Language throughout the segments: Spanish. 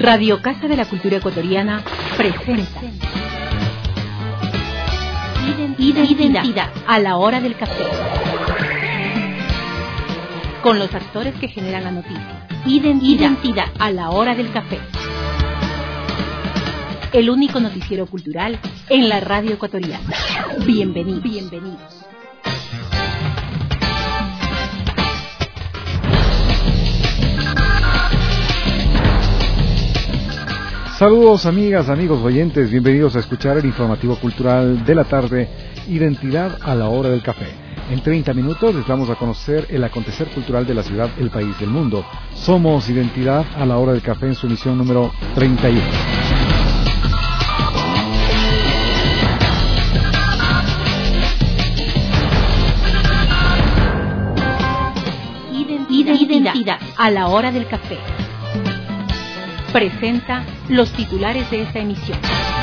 Radio Casa de la Cultura Ecuatoriana presenta Identidad a la hora del café. Con los actores que generan la noticia. Identidad a la hora del café. El único noticiero cultural en la radio ecuatoriana. Bienvenidos. Saludos amigas, amigos oyentes, bienvenidos a escuchar el informativo cultural de la tarde, Identidad a la hora del café. En 30 minutos les vamos a conocer el acontecer cultural de la ciudad, el país, del mundo. Somos Identidad a la hora del café en su emisión número 31. Identidad a la hora del café. Presenta los titulares de esta emisión.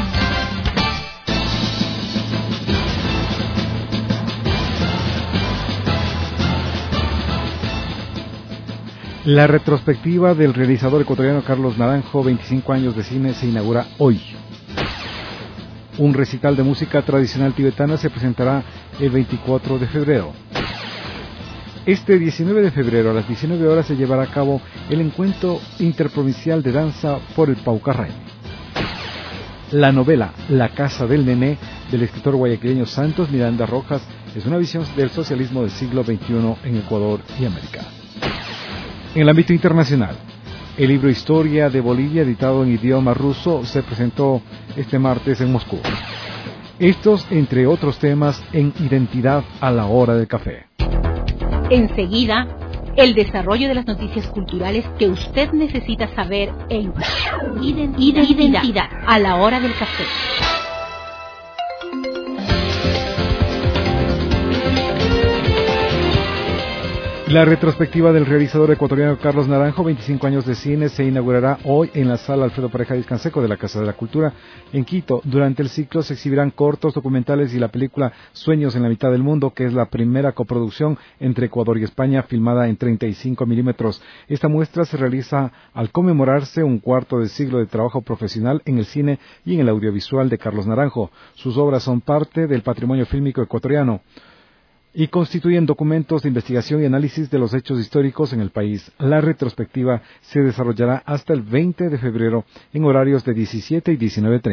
La retrospectiva del realizador ecuatoriano Carlos Naranjo, 25 años de cine, se inaugura hoy. Un recital de música tradicional tibetana se presentará el 24 de febrero. Este 19 de febrero a las 19 horas se llevará a cabo el encuentro interprovincial de danza por el Paucarrey. La novela La Casa del Nené del escritor guayaquileño Santos Miranda Rojas es una visión del socialismo del siglo XXI en Ecuador y América. En el ámbito internacional, el libro Historia de Bolivia, editado en idioma ruso, se presentó este martes en Moscú. Estos, entre otros temas, en Identidad a la hora del café. Enseguida, el desarrollo de las noticias culturales que usted necesita saber en Identidad a la hora del café. La retrospectiva del realizador ecuatoriano Carlos Naranjo, 25 años de cine, se inaugurará hoy en la sala Alfredo Pareja Discanseco de la Casa de la Cultura en Quito. Durante el ciclo se exhibirán cortos, documentales y la película Sueños en la mitad del mundo, que es la primera coproducción entre Ecuador y España, filmada en 35 milímetros. Esta muestra se realiza al conmemorarse un cuarto de siglo de trabajo profesional en el cine y en el audiovisual de Carlos Naranjo. Sus obras son parte del patrimonio fílmico ecuatoriano y constituyen documentos de investigación y análisis de los hechos históricos en el país. La retrospectiva se desarrollará hasta el 20 de febrero en horarios de 17 y 19:30.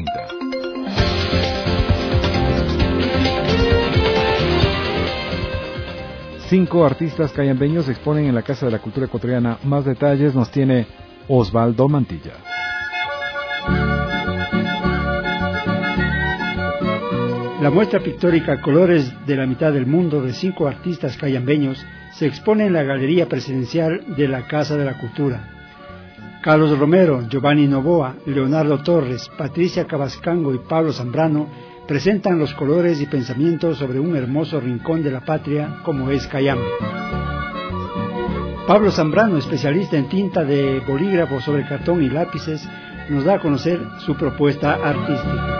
Cinco artistas cayambeños exponen en la Casa de la Cultura Ecuatoriana. Más detalles nos tiene Osvaldo Mantilla. La muestra pictórica Colores de la mitad del mundo de 5 artistas cayambeños se expone en la Galería Presidencial de la Casa de la Cultura. Carlos Romero, Giovanni Novoa, Leonardo Torres, Patricia Cabascango y Pablo Zambrano presentan los colores y pensamientos sobre un hermoso rincón de la patria como es Cayambe. Pablo Zambrano, especialista en tinta de bolígrafo sobre cartón y lápices, nos da a conocer su propuesta artística.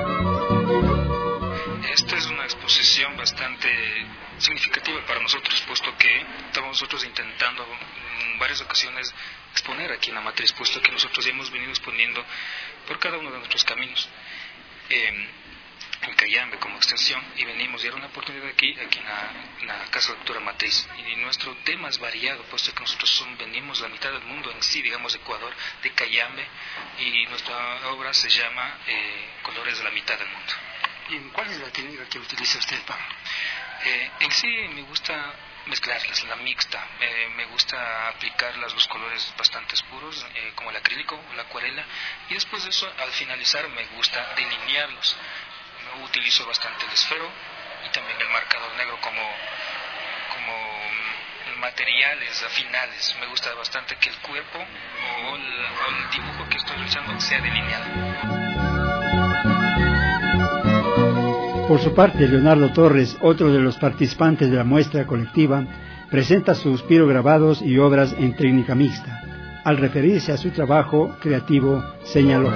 Esta es una exposición bastante significativa para nosotros, puesto que estamos nosotros intentando en varias ocasiones exponer aquí en la matriz, puesto que nosotros ya hemos venido exponiendo por cada uno de nuestros caminos en Cayambe como extensión, y venimos, y era una oportunidad aquí en la Casa de Cultura Matriz, y nuestro tema es variado, puesto que nosotros venimos la mitad del mundo en sí, digamos Ecuador, de Cayambe, y nuestra obra se llama Colores de la mitad del mundo. ¿Y cuál es la técnica que utiliza usted, Pablo? En sí me gusta mezclarlas, la mixta. Me gusta aplicarlas los colores bastante oscuros, como el acrílico o la acuarela, y después de eso, al finalizar, me gusta delinearlos. Utilizo bastante el esfero y también el marcador negro como materiales finales. Me gusta bastante que el cuerpo o el dibujo que estoy realizando sea delineado. Por su parte, Leonardo Torres, otro de los participantes de la muestra colectiva, presenta sus pirograbados y obras en técnica mixta. Al referirse a su trabajo creativo, señaló: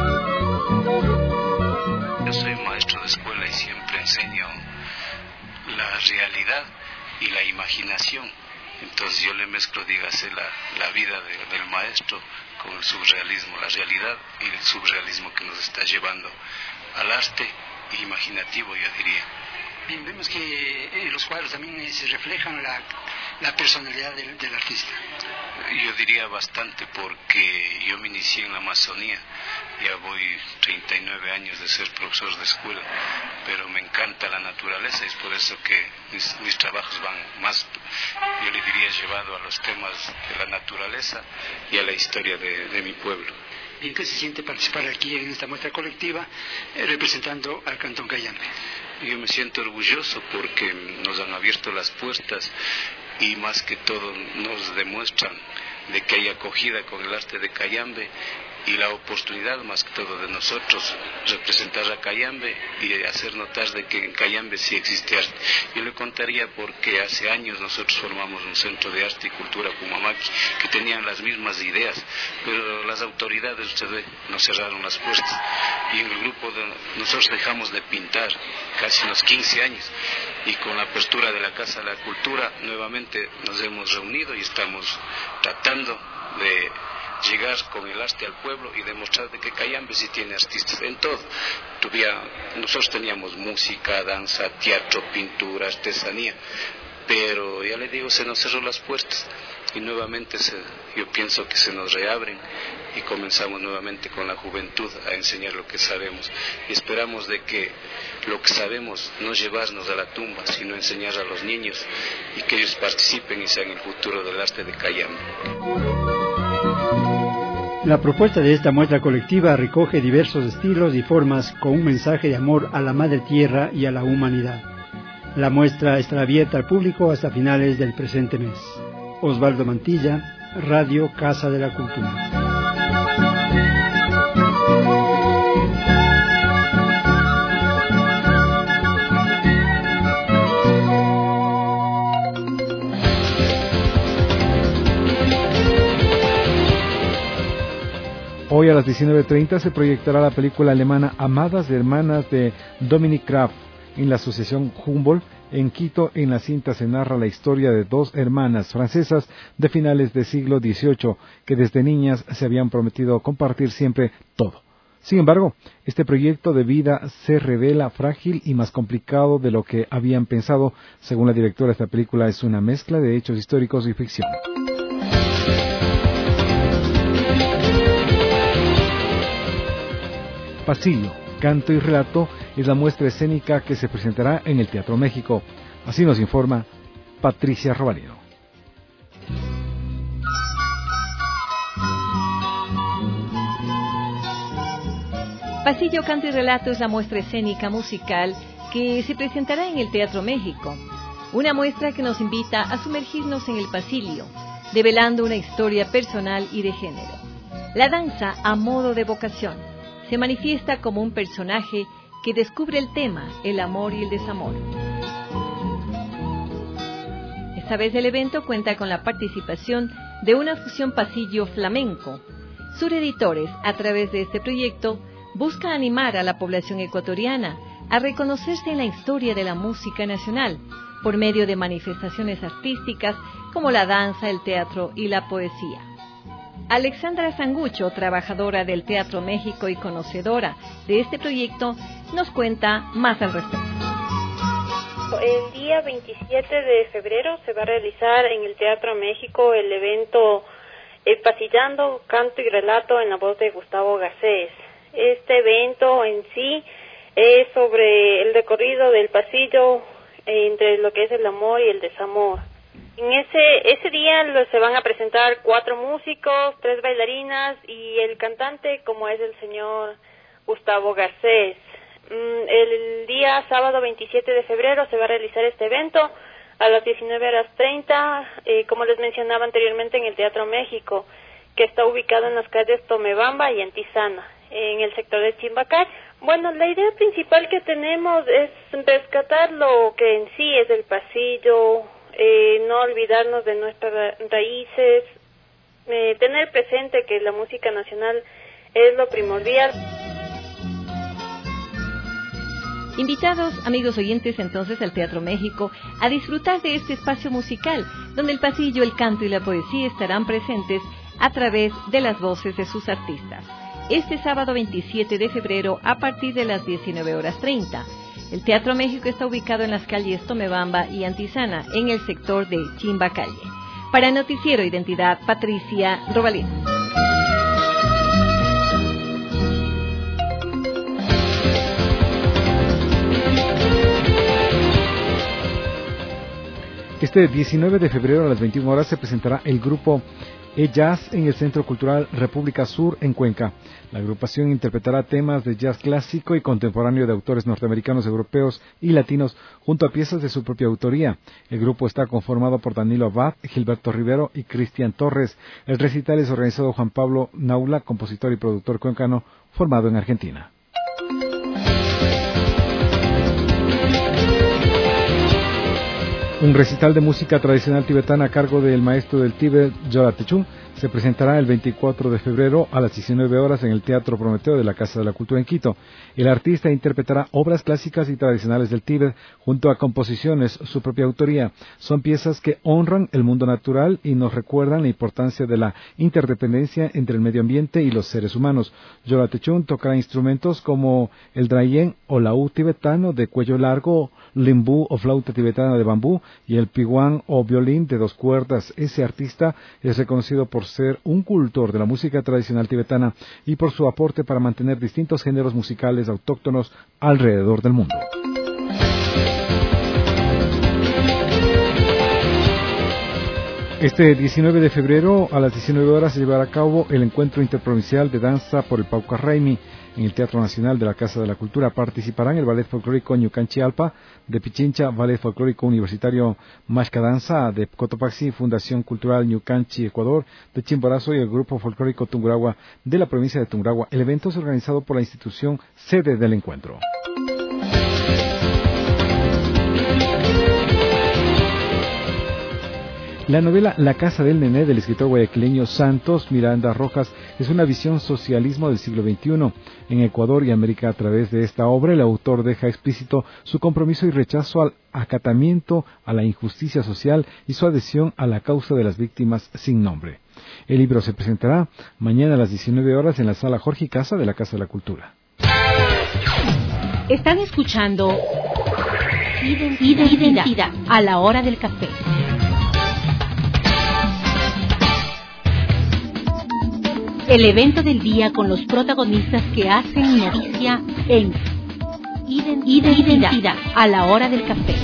Yo soy maestro de escuela y siempre enseño la realidad y la imaginación. Entonces yo le mezclo, dígase, la vida del maestro con el surrealismo, la realidad y el surrealismo que nos está llevando al arte imaginativo, yo diría. Bien, vemos que en los cuadros también se reflejan la personalidad del artista. Yo diría bastante, porque yo me inicié en la Amazonía, ya voy 39 años de ser profesor de escuela, pero me encanta la naturaleza, y es por eso que mis trabajos van más, yo le diría, llevado a los temas de la naturaleza y a la historia de mi pueblo. ¿Y en qué se siente participar aquí en esta muestra colectiva representando al Cantón Cayambe? Yo me siento orgulloso porque nos han abierto las puertas y más que todo nos demuestran de que hay acogida con el arte de Cayambe y la oportunidad más que todo de nosotros representar a Cayambe y hacer notar de que en Cayambe sí existe arte. Yo le contaría porque hace años nosotros formamos un centro de arte y cultura Pumamaki que tenían las mismas ideas, pero las autoridades, usted ve, nos cerraron las puertas y en el grupo nosotros dejamos de pintar casi unos 15 años y con la apertura de la Casa de la Cultura nuevamente nos hemos reunido y estamos tratando de llegar con el arte al pueblo y demostrar de que Cayambe sí tiene artistas en todo. Nosotros teníamos música, danza, teatro, pintura, artesanía, pero ya le digo, se nos cerró las puertas y nuevamente yo pienso que se nos reabren y comenzamos nuevamente con la juventud a enseñar lo que sabemos y esperamos de que lo que sabemos no llevarnos a la tumba, sino enseñar a los niños y que ellos participen y sean el futuro del arte de Cayambe. La propuesta de esta muestra colectiva recoge diversos estilos y formas con un mensaje de amor a la madre tierra y a la humanidad. La muestra estará abierta al público hasta finales del presente mes. Osvaldo Mantilla, Radio Casa de la Cultura. Hoy a las 19:30 se proyectará la película alemana Amadas de Hermanas de Dominic Graf en la Asociación Humboldt en Quito. En la cinta se narra la historia de dos hermanas francesas de finales del siglo XVIII que desde niñas se habían prometido compartir siempre todo. Sin embargo, este proyecto de vida se revela frágil y más complicado de lo que habían pensado. Según la directora, esta película es una mezcla de hechos históricos y ficción. Pasillo, canto y relato es la muestra escénica que se presentará en el Teatro México. Así nos informa Patricia Robalino. Pasillo, canto y relato es la muestra escénica musical que se presentará en el Teatro México. Una muestra que nos invita a sumergirnos en el pasillo, develando una historia personal y de género. La danza, a modo de vocación, se manifiesta como un personaje que descubre el tema, el amor y el desamor. Esta vez el evento cuenta con la participación de una fusión pasillo flamenco. Sur Editores, a través de este proyecto, busca animar a la población ecuatoriana a reconocerse en la historia de la música nacional, por medio de manifestaciones artísticas como la danza, el teatro y la poesía. Alexandra Sangucho, trabajadora del Teatro México y conocedora de este proyecto, nos cuenta más al respecto. El día 27 de febrero se va a realizar en el Teatro México el evento Pasillando, Canto y Relato en la voz de Gustavo Garcés. Este evento en sí es sobre el recorrido del pasillo entre lo que es el amor y el desamor. En ese día se van a presentar 4 músicos, 3 bailarinas y el cantante, como es el señor Gustavo Garcés. El día sábado 27 de febrero se va a realizar este evento a las 19:30, como les mencionaba anteriormente, en el Teatro México, que está ubicado en las calles Tomebamba y Antizana, en el sector de Chimbacay. Bueno, la idea principal que tenemos es rescatar lo que en sí es el pasillo, no olvidarnos de nuestras raíces, tener presente que la música nacional es lo primordial. Invitados, amigos oyentes, entonces al Teatro México a disfrutar de este espacio musical, donde el pasillo, el canto y la poesía estarán presentes a través de las voces de sus artistas. Este sábado 27 de febrero a partir de las 19:30. El Teatro México está ubicado en las calles Tomebamba y Antizana, en el sector de Chimbacalle. Para Noticiero Identidad, Patricia Robalino. Este 19 de febrero a las 21 horas se presentará el grupo E-Jazz en el Centro Cultural República Sur en Cuenca. La agrupación interpretará temas de jazz clásico y contemporáneo de autores norteamericanos, europeos y latinos junto a piezas de su propia autoría. El grupo está conformado por Danilo Abad, Gilberto Rivero y Cristian Torres. El recital es organizado Juan Pablo Naula, compositor y productor cuencano formado en Argentina. Un recital de música tradicional tibetana a cargo del maestro del Tíbet, Yola Techung, se presentará el 24 de febrero a las 19 horas en el Teatro Prometeo de la Casa de la Cultura en Quito. El artista interpretará obras clásicas y tradicionales del Tíbet junto a composiciones su propia autoría. Son piezas que honran el mundo natural y nos recuerdan la importancia de la interdependencia entre el medio ambiente y los seres humanos. Yola Techung tocará instrumentos como el drayen o laúd tibetano de cuello largo, limbú o flauta tibetana de bambú y el piwán o violín de 2 cuerdas. Ese artista es reconocido por ser un cultor de la música tradicional tibetana y por su aporte para mantener distintos géneros musicales autóctonos alrededor del mundo. Este 19 de febrero a las 19 horas se llevará a cabo el encuentro interprovincial de danza por el Pauca Raimi en el Teatro Nacional de la Casa de la Cultura. Participarán el Ballet Folclórico Ñucanchi Alpa de Pichincha, Ballet Folclórico Universitario Mashca Danza de Cotopaxi, Fundación Cultural Ñucanchi Ecuador de Chimborazo y el Grupo Folclórico Tungurahua de la provincia de Tungurahua. El evento es organizado por la institución sede del encuentro. La novela La Casa del Nené del escritor guayaquileño Santos Miranda Rojas es una visión socialismo del siglo XXI en Ecuador y América. A través de esta obra, el autor deja explícito su compromiso y rechazo al acatamiento a la injusticia social y su adhesión a la causa de las víctimas sin nombre. El libro se presentará mañana a las 19 horas en la Sala Jorge Casa de la Casa de la Cultura. Están escuchando Identidad a la hora del café. El evento del día con los protagonistas que hacen noticia en Identidad a la hora del café.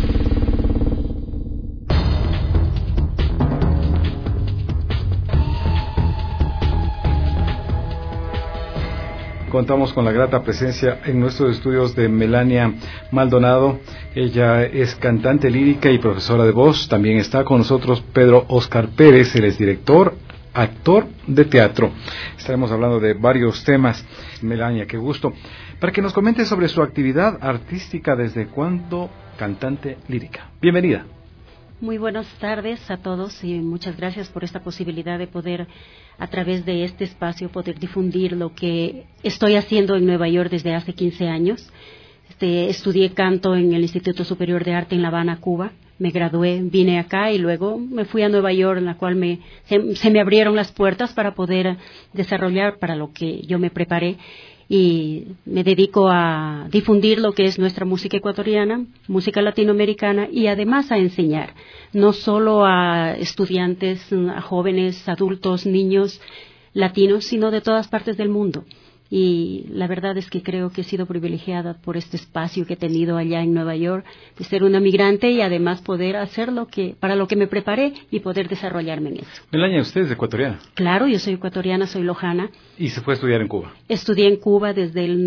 Contamos con la grata presencia en nuestros estudios de Melania Maldonado. Ella es cantante lírica y profesora de voz. También está con nosotros Pedro Oscar Pérez, él es director, actor de teatro. Estaremos hablando de varios temas. Melania, qué gusto. Para que nos comente sobre su actividad artística, ¿desde cuándo cantante lírica? Bienvenida. Muy buenas tardes a todos y muchas gracias por esta posibilidad de poder, a través de este espacio, poder difundir lo que estoy haciendo en Nueva York desde hace 15 años. Estudié canto en el Instituto Superior de Arte en La Habana, Cuba. Me gradué, vine acá y luego me fui a Nueva York, en la cual se me abrieron las puertas para poder desarrollar para lo que yo me preparé. Y me dedico a difundir lo que es nuestra música ecuatoriana, música latinoamericana y además a enseñar, no solo a estudiantes, a jóvenes, adultos, niños latinos, sino de todas partes del mundo. Y la verdad es que creo que he sido privilegiada por este espacio que he tenido allá en Nueva York, de ser una migrante y además poder hacer para lo que me preparé y poder desarrollarme en eso. Melania, ¿usted es ecuatoriana? Claro, yo soy ecuatoriana, soy lojana. ¿Y se fue a estudiar en Cuba? Estudié en Cuba desde el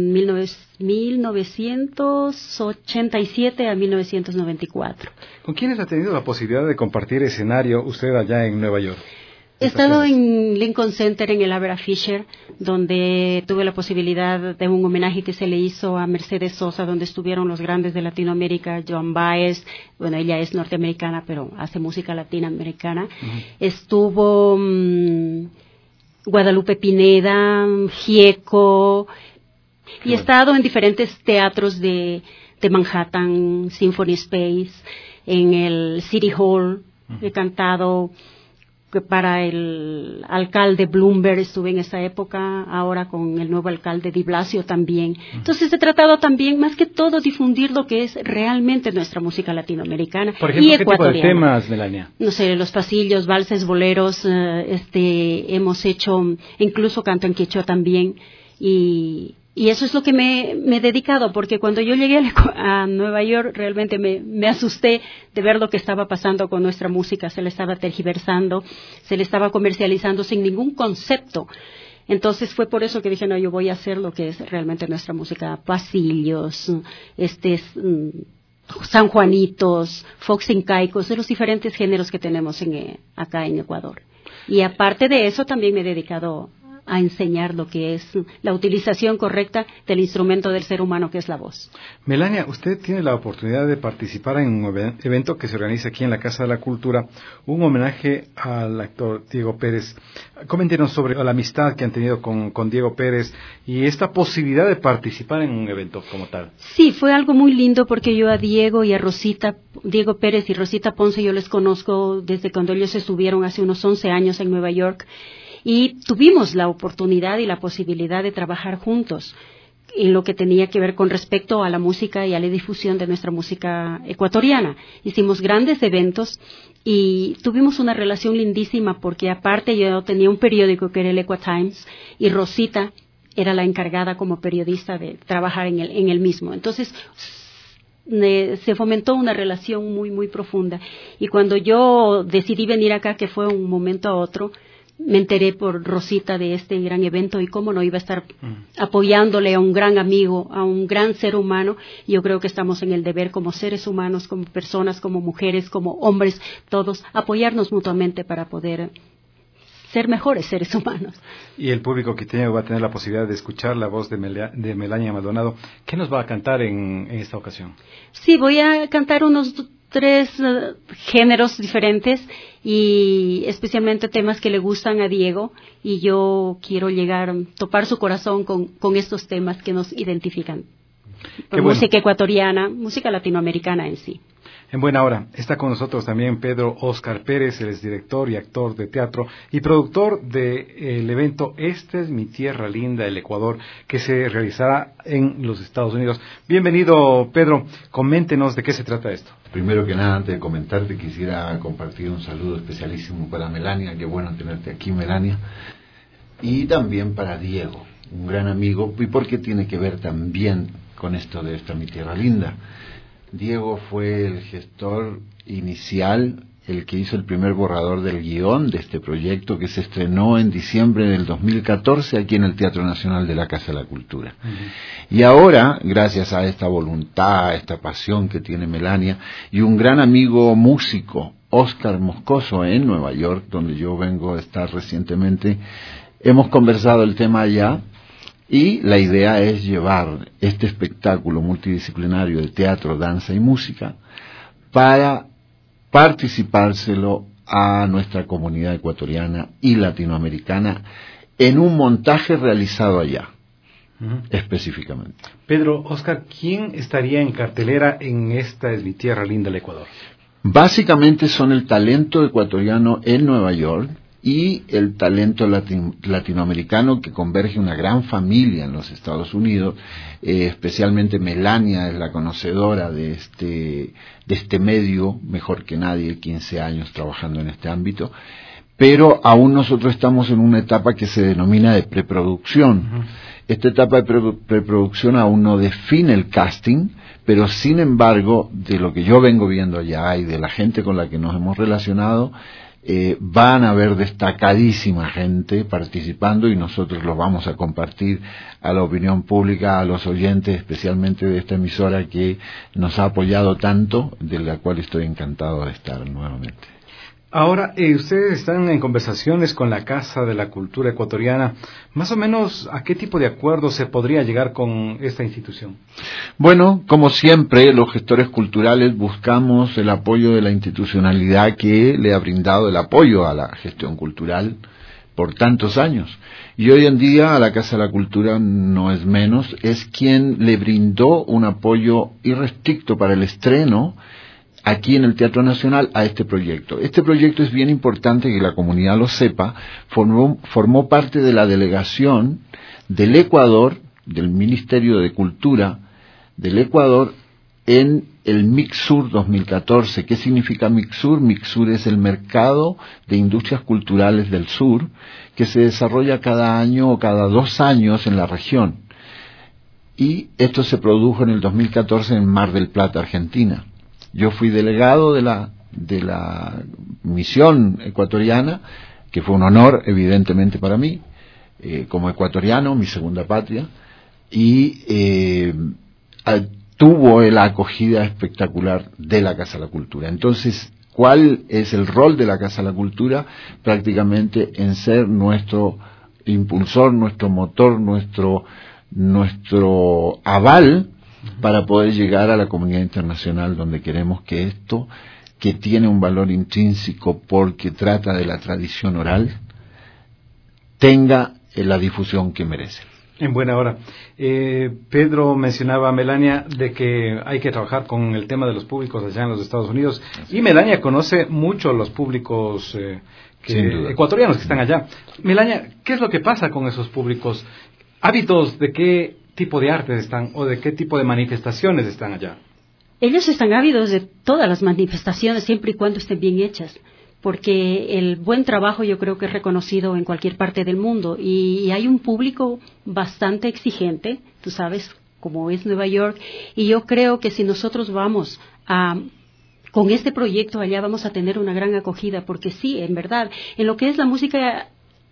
1987 a 1994. ¿Con quiénes ha tenido la posibilidad de compartir escenario usted allá en Nueva York? He estado en Lincoln Center, en el Abra Fisher, donde tuve la posibilidad de un homenaje que se le hizo a Mercedes Sosa, donde estuvieron los grandes de Latinoamérica, Joan Baez, bueno, ella es norteamericana, pero hace música latinoamericana. Estuvo Guadalupe Pineda, Gieco, y he estado en diferentes teatros de Manhattan, Symphony Space, en el City Hall, he cantado para el alcalde Bloomberg estuve en esa época, ahora con el nuevo alcalde Di Blasio también. Entonces he tratado también, más que todo, difundir lo que es realmente nuestra música latinoamericana Por ejemplo, y ¿qué ecuatoriana. tipo de temas, Melania? No sé, los pasillos, valses, boleros, hemos hecho, incluso canto en quechua también, y eso es lo que me he dedicado, porque cuando yo llegué a Nueva York realmente me asusté de ver lo que estaba pasando con nuestra música. Se le estaba tergiversando, se le estaba comercializando sin ningún concepto. Entonces fue por eso que dije, no, yo voy a hacer lo que es realmente nuestra música, pasillos, San Juanitos, foxincaicos, de los diferentes géneros que tenemos acá en Ecuador. Y aparte de eso también me he dedicado a enseñar lo que es la utilización correcta del instrumento del ser humano, que es la voz. Melania, usted tiene la oportunidad de participar en un evento que se organiza aquí en la Casa de la Cultura, un homenaje al actor Diego Pérez. Coméntenos sobre la amistad que han tenido con Diego Pérez y esta posibilidad de participar en un evento como tal. Sí, fue algo muy lindo porque yo a Diego y a Rosita, Diego Pérez y Rosita Ponce, yo les conozco desde cuando ellos estuvieron hace unos 11 años en Nueva York. Y tuvimos la oportunidad y la posibilidad de trabajar juntos en lo que tenía que ver con respecto a la música y a la difusión de nuestra música ecuatoriana. Hicimos grandes eventos y tuvimos una relación lindísima porque aparte yo tenía un periódico que era el Equa Times y Rosita era la encargada como periodista de trabajar en el mismo. Entonces se fomentó una relación muy, muy profunda. Y cuando yo decidí venir acá, que fue un momento a otro, me enteré por Rosita de este gran evento y cómo no iba a estar apoyándole a un gran amigo, a un gran ser humano. Yo creo que estamos en el deber como seres humanos, como personas, como mujeres, como hombres, todos, apoyarnos mutuamente para poder ser mejores seres humanos. Y el público que va a tener la posibilidad de escuchar la voz de Melania Maldonado. ¿Qué nos va a cantar en esta ocasión? Sí, voy a cantar unos 3 géneros diferentes y especialmente temas que le gustan a Diego, y yo quiero topar su corazón con estos temas que nos identifican. Música ecuatoriana, música latinoamericana en sí. En buena hora está con nosotros también Pedro Óscar Pérez, él es director y actor de teatro y productor del evento Esta es mi tierra linda, el Ecuador, que se realizará en los Estados Unidos. Bienvenido, Pedro, coméntenos de qué se trata esto. Primero que nada, antes de comentarte, quisiera compartir un saludo especialísimo para Melania, qué bueno tenerte aquí, Melania, y también para Diego, un gran amigo, y porque tiene que ver también con esto de Esta mi tierra linda. Diego fue el gestor inicial, el que hizo el primer borrador del guión de este proyecto que se estrenó en diciembre del 2014 aquí en el Teatro Nacional de la Casa de la Cultura. Y ahora, gracias a esta voluntad, a esta pasión que tiene Melania y un gran amigo músico, Óscar Moscoso, en Nueva York, donde yo vengo a estar recientemente, hemos conversado el tema allá. Y la idea es llevar este espectáculo multidisciplinario de teatro, danza y música para participárselo a nuestra comunidad ecuatoriana y latinoamericana en un montaje realizado allá, específicamente. Pedro, Óscar, ¿quién estaría en cartelera en Esta es mi tierra linda, el Ecuador? Básicamente son el talento ecuatoriano en Nueva York y el talento latinoamericano, que converge una gran familia en los Estados Unidos. Especialmente Melania es la conocedora de este medio mejor que nadie, 15 años trabajando en este ámbito, pero aún nosotros estamos en una etapa que se denomina de preproducción. Esta etapa de preproducción aún no define el casting, pero sin embargo, de lo que yo vengo viendo allá y de la gente con la que nos hemos relacionado, van a haber destacadísima gente participando y nosotros los vamos a compartir a la opinión pública, a los oyentes, especialmente de esta emisora que nos ha apoyado tanto, de la cual estoy encantado de estar nuevamente. Ahora, ustedes están en conversaciones con la Casa de la Cultura Ecuatoriana. Más o menos, ¿a qué tipo de acuerdo se podría llegar con esta institución? Bueno, como siempre, los gestores culturales buscamos el apoyo de la institucionalidad que le ha brindado el apoyo a la gestión cultural por tantos años. Y hoy en día a la Casa de la Cultura no es menos, es quien le brindó un apoyo irrestricto para el estreno aquí en el Teatro Nacional a este proyecto. Este proyecto es bien importante que la comunidad lo sepa, formó parte de la delegación del Ecuador, del Ministerio de Cultura del Ecuador, en el MICSUR 2014. ¿Qué significa MICSUR? MICSUR es el mercado de industrias culturales del sur, que se desarrolla cada año o cada 2 años en la región. Y esto se produjo en el 2014 en Mar del Plata, Argentina. Yo fui delegado de la misión ecuatoriana, que fue un honor evidentemente para mí, como ecuatoriano, mi segunda patria, y tuvo la acogida espectacular de la Casa de la Cultura. Entonces, ¿cuál es el rol de la Casa de la Cultura? Prácticamente en ser nuestro impulsor, nuestro motor, nuestro aval para poder llegar a la comunidad internacional, donde queremos que esto, que tiene un valor intrínseco porque trata de la tradición oral, tenga la difusión que merece. En buena hora. Pedro mencionaba a Melania de que hay que trabajar con el tema de los públicos allá en los Estados Unidos, y Melania conoce mucho los públicos ecuatorianos que están allá. Melania, ¿qué es lo que pasa con esos públicos? ¿Hábitos de qué tipo de artes están o de qué tipo de manifestaciones están allá? Ellos están ávidos de todas las manifestaciones siempre y cuando estén bien hechas, porque el buen trabajo yo creo que es reconocido en cualquier parte del mundo, y hay un público bastante exigente, tú sabes, como es Nueva York, y yo creo que si nosotros vamos con este proyecto allá vamos a tener una gran acogida, porque sí, en verdad, en lo que es la música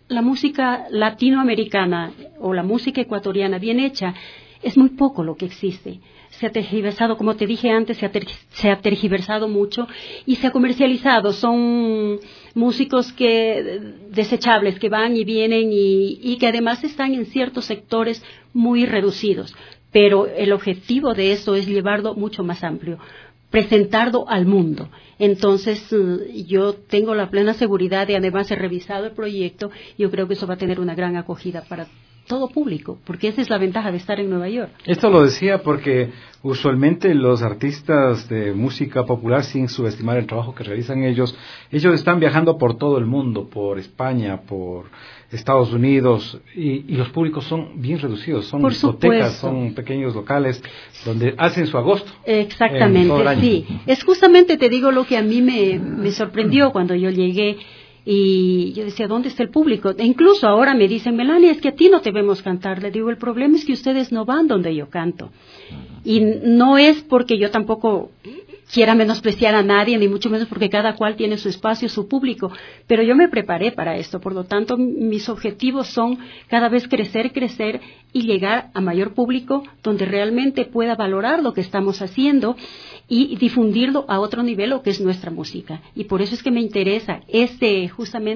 latinoamericana o la música ecuatoriana bien hecha, es muy poco lo que existe. Se ha tergiversado, como te dije antes, se ha tergiversado mucho y se ha comercializado. Son músicos desechables que van y vienen y que además están en ciertos sectores muy reducidos. Pero el objetivo de esto es llevarlo mucho más amplio, presentarlo al mundo. Entonces, yo tengo la plena seguridad, y además he revisado el proyecto, yo creo que eso va a tener una gran acogida para todo público, porque esa es la ventaja de estar en Nueva York. Esto lo decía porque usualmente los artistas de música popular, sin subestimar el trabajo que realizan ellos están viajando por todo el mundo, por España, por Estados Unidos, y los públicos son bien reducidos, son discotecas, son pequeños locales donde hacen su agosto. Exactamente, sí. Es justamente, te digo, lo que a mí me sorprendió cuando yo llegué. Y yo decía, ¿dónde está el público? E incluso ahora me dicen, Melania, es que a ti no te vemos cantar. Le digo, el problema es que ustedes no van donde yo canto. Y no es porque yo tampoco quiera menospreciar a nadie, ni mucho menos, porque cada cual tiene su espacio, su público. Pero yo me preparé para esto. Por lo tanto, mis objetivos son cada vez crecer y llegar a mayor público donde realmente pueda valorar lo que estamos haciendo y difundirlo a otro nivel, lo que es nuestra música. Y por eso es que me interesa este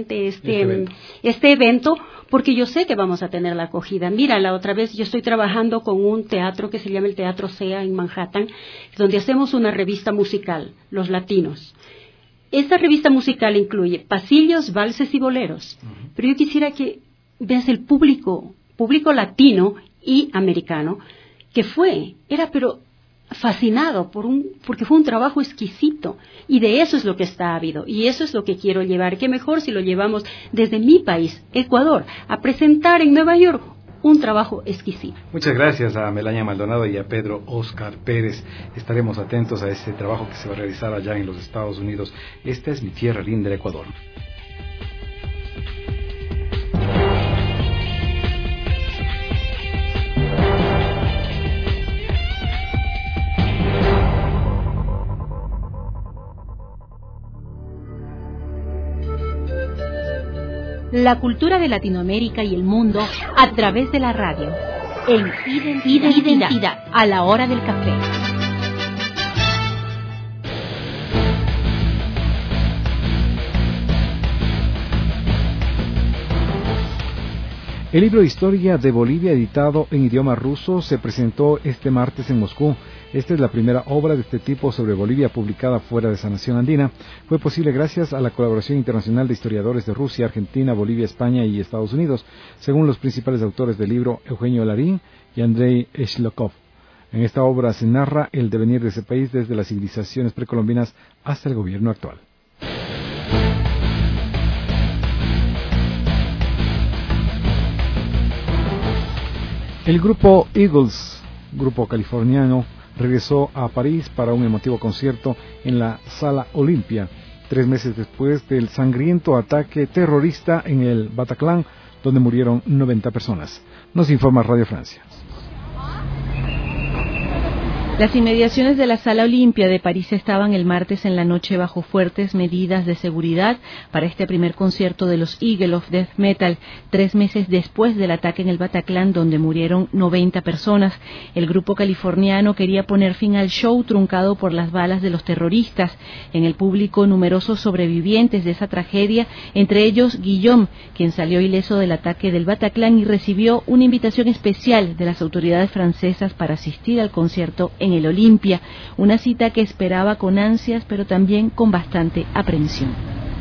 evento, porque yo sé que vamos a tener la acogida. Mira, la otra vez yo estoy trabajando con un teatro que se llama el Teatro SEA en Manhattan, donde hacemos una revista musical, Los Latinos. Esta revista musical incluye pasillos, valses y boleros. Pero yo quisiera que veas el público latino y americano, que era fascinado porque fue un trabajo exquisito, y de eso es lo que está ávido, y eso es lo que quiero llevar. Qué mejor si lo llevamos desde mi país, Ecuador, a presentar en Nueva York un trabajo exquisito. Muchas gracias a Melania Maldonado y a Pedro Óscar Pérez. Estaremos atentos a este trabajo que se va a realizar allá en los Estados Unidos. Esta es mi tierra linda, el Ecuador. La cultura de Latinoamérica y el mundo a través de la radio. En Identidad, a la hora del café. El libro de historia de Bolivia, editado en idioma ruso, se presentó este martes en Moscú. Esta es la primera obra de este tipo sobre Bolivia publicada fuera de esa nación andina. Fue posible gracias a la colaboración internacional de historiadores de Rusia, Argentina, Bolivia, España y Estados Unidos, según los principales autores del libro, Eugenio Larín y Andrei Shlokov. En esta obra se narra el devenir de ese país desde las civilizaciones precolombinas hasta el gobierno actual. El grupo Eagles, grupo californiano, regresó a París para un emotivo concierto en la Sala Olympia, 3 meses después del sangriento ataque terrorista en el Bataclan, donde murieron 90 personas. Nos informa Radio Francia. Las inmediaciones de la Sala Olympia de París estaban el martes en la noche bajo fuertes medidas de seguridad para este primer concierto de los Eagles of Death Metal, 3 meses después del ataque en el Bataclan, donde murieron 90 personas. El grupo californiano quería poner fin al show truncado por las balas de los terroristas. En el público, numerosos sobrevivientes de esa tragedia, entre ellos Guillaume, quien salió ileso del ataque del Bataclan y recibió una invitación especial de las autoridades francesas para asistir al concierto en el Olympia, una cita que esperaba con ansias, pero también con bastante aprensión.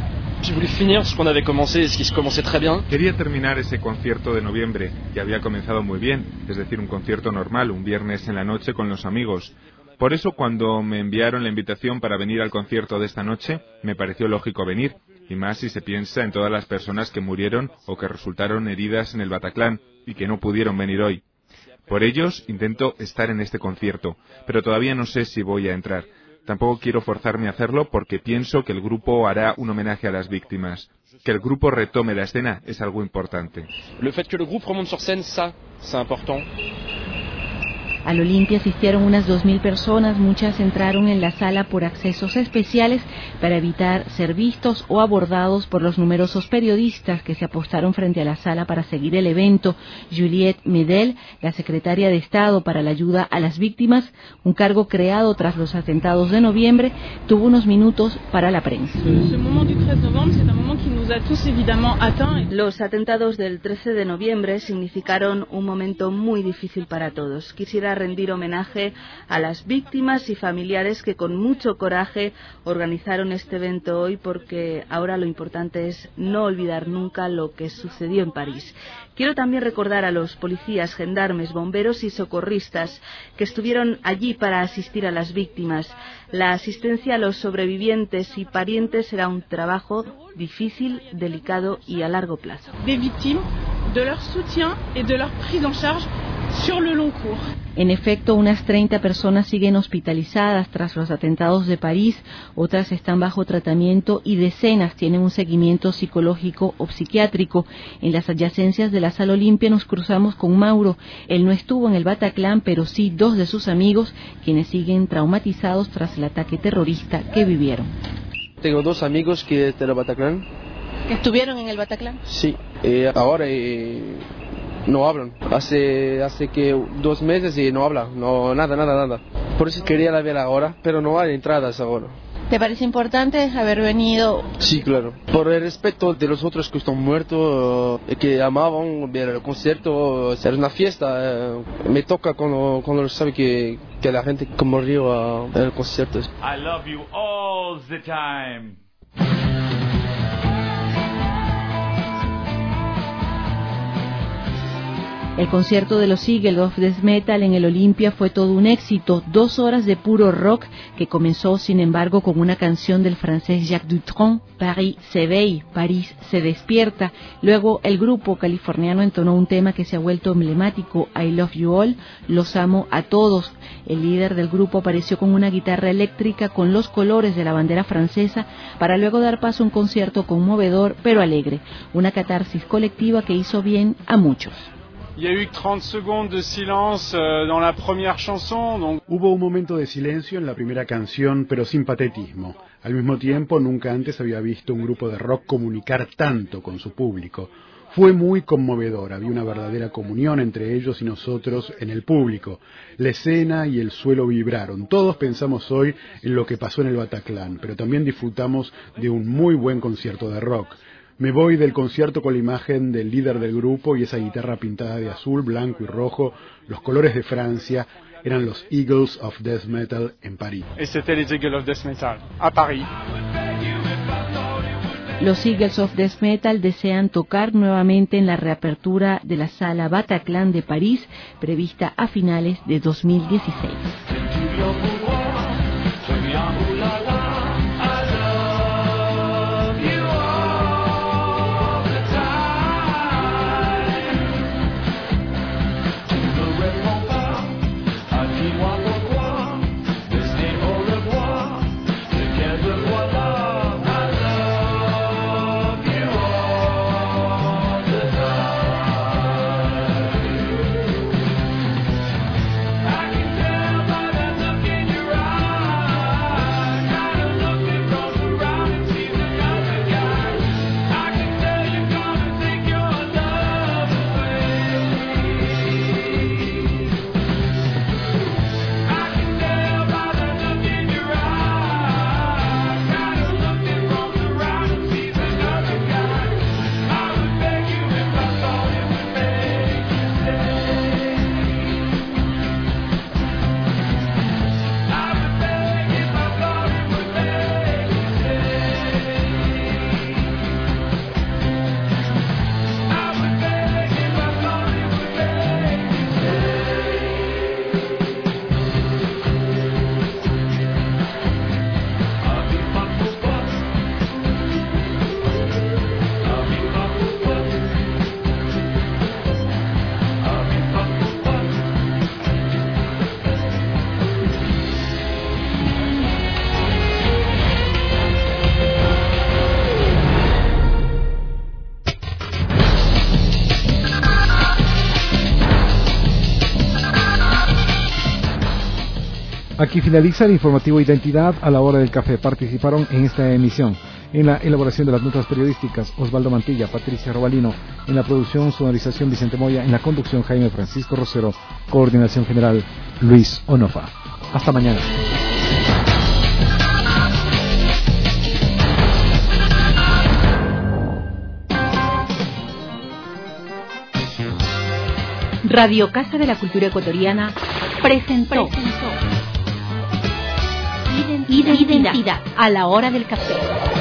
Quería terminar ese concierto de noviembre, que había comenzado muy bien, es decir, un concierto normal, un viernes en la noche con los amigos. Por eso, cuando me enviaron la invitación para venir al concierto de esta noche, me pareció lógico venir, y más si se piensa en todas las personas que murieron o que resultaron heridas en el Bataclan y que no pudieron venir hoy. Por ellos intento estar en este concierto, pero todavía no sé si voy a entrar. Tampoco quiero forzarme a hacerlo porque pienso que el grupo hará un homenaje a las víctimas. Que el grupo retome la escena es algo importante. Le fait que le groupe remonte sur scène, ça, c'est important. Al Olympia asistieron unas 2.000 personas, muchas entraron en la sala por accesos especiales para evitar ser vistos o abordados por los numerosos periodistas que se apostaron frente a la sala para seguir el evento. Juliette Medel, la secretaria de Estado para la ayuda a las víctimas, un cargo creado tras los atentados de noviembre, tuvo unos minutos para la prensa. Los atentados del 13 de noviembre significaron un momento muy difícil para todos. Quisiera rendir homenaje a las víctimas y familiares que con mucho coraje organizaron este evento hoy, porque ahora lo importante es no olvidar nunca lo que sucedió en París. Quiero también recordar a los policías, gendarmes, bomberos y socorristas que estuvieron allí para asistir a las víctimas. La asistencia a los sobrevivientes y parientes será un trabajo difícil, delicado y a largo plazo. Des victimes, de leur soutien et de leur prise en charge sur le long cours. En efecto, unas 30 personas siguen hospitalizadas tras los atentados de París, otras están bajo tratamiento y decenas tienen un seguimiento psicológico o psiquiátrico. En las adyacencias de la Sala Olympia nos cruzamos con Mauro. Él no estuvo en el Bataclan, pero sí 2 de sus amigos, quienes siguen traumatizados tras el ataque terrorista que vivieron. Tengo 2 amigos que están en el Bataclan. ¿Que estuvieron en el Bataclan? Sí, ahora no hablan. Hace que 2 meses y no hablan, no, nada. Por eso quería la ver ahora, pero no hay entradas ahora. ¿Te parece importante haber venido? Sí, claro. Por el respeto de los otros que están muertos, que amaban ver el concierto, es una fiesta. Me toca cuando sabe que la gente murió en el concierto. I love you all the time. El concierto de los Eagles of Death Metal en el Olympia fue todo un éxito, 2 horas de puro rock que comenzó, sin embargo, con una canción del francés Jacques Dutronc, Paris s'éveille, París se despierta. Luego el grupo californiano entonó un tema que se ha vuelto emblemático, I Love You All, los amo a todos. El líder del grupo apareció con una guitarra eléctrica con los colores de la bandera francesa para luego dar paso a un concierto conmovedor pero alegre, una catarsis colectiva que hizo bien a muchos. Hubo un momento de silencio en la primera canción, pero sin patetismo. Al mismo tiempo, nunca antes había visto un grupo de rock comunicar tanto con su público. Fue muy conmovedor, había una verdadera comunión entre ellos y nosotros en el público. La escena y el suelo vibraron. Todos pensamos hoy en lo que pasó en el Bataclan, pero también disfrutamos de un muy buen concierto de rock. Me voy del concierto con la imagen del líder del grupo y esa guitarra pintada de azul, blanco y rojo, los colores de Francia. Eran los Eagles of Death Metal en París. Et c'était les Eagles of Death Metal, à Paris. Los Eagles of Death Metal desean tocar nuevamente en la reapertura de la sala Bataclan de París, prevista a finales de 2016. Aquí finaliza el informativo Identidad a la hora del café. Participaron en esta emisión en la elaboración de las notas periodísticas Osvaldo Mantilla, Patricia Robalino, en la producción, sonorización Vicente Moya, en la conducción Jaime Francisco Rosero, coordinación general Luis Onofa. Hasta mañana. Radio Casa de la Cultura Ecuatoriana presentó Identidad a la hora del café,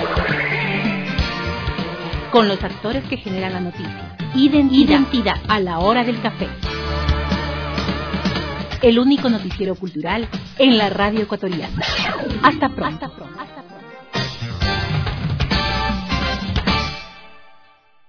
con los actores que generan la noticia. Identidad a la hora del café, el único noticiero cultural en la radio ecuatoriana. Hasta pronto.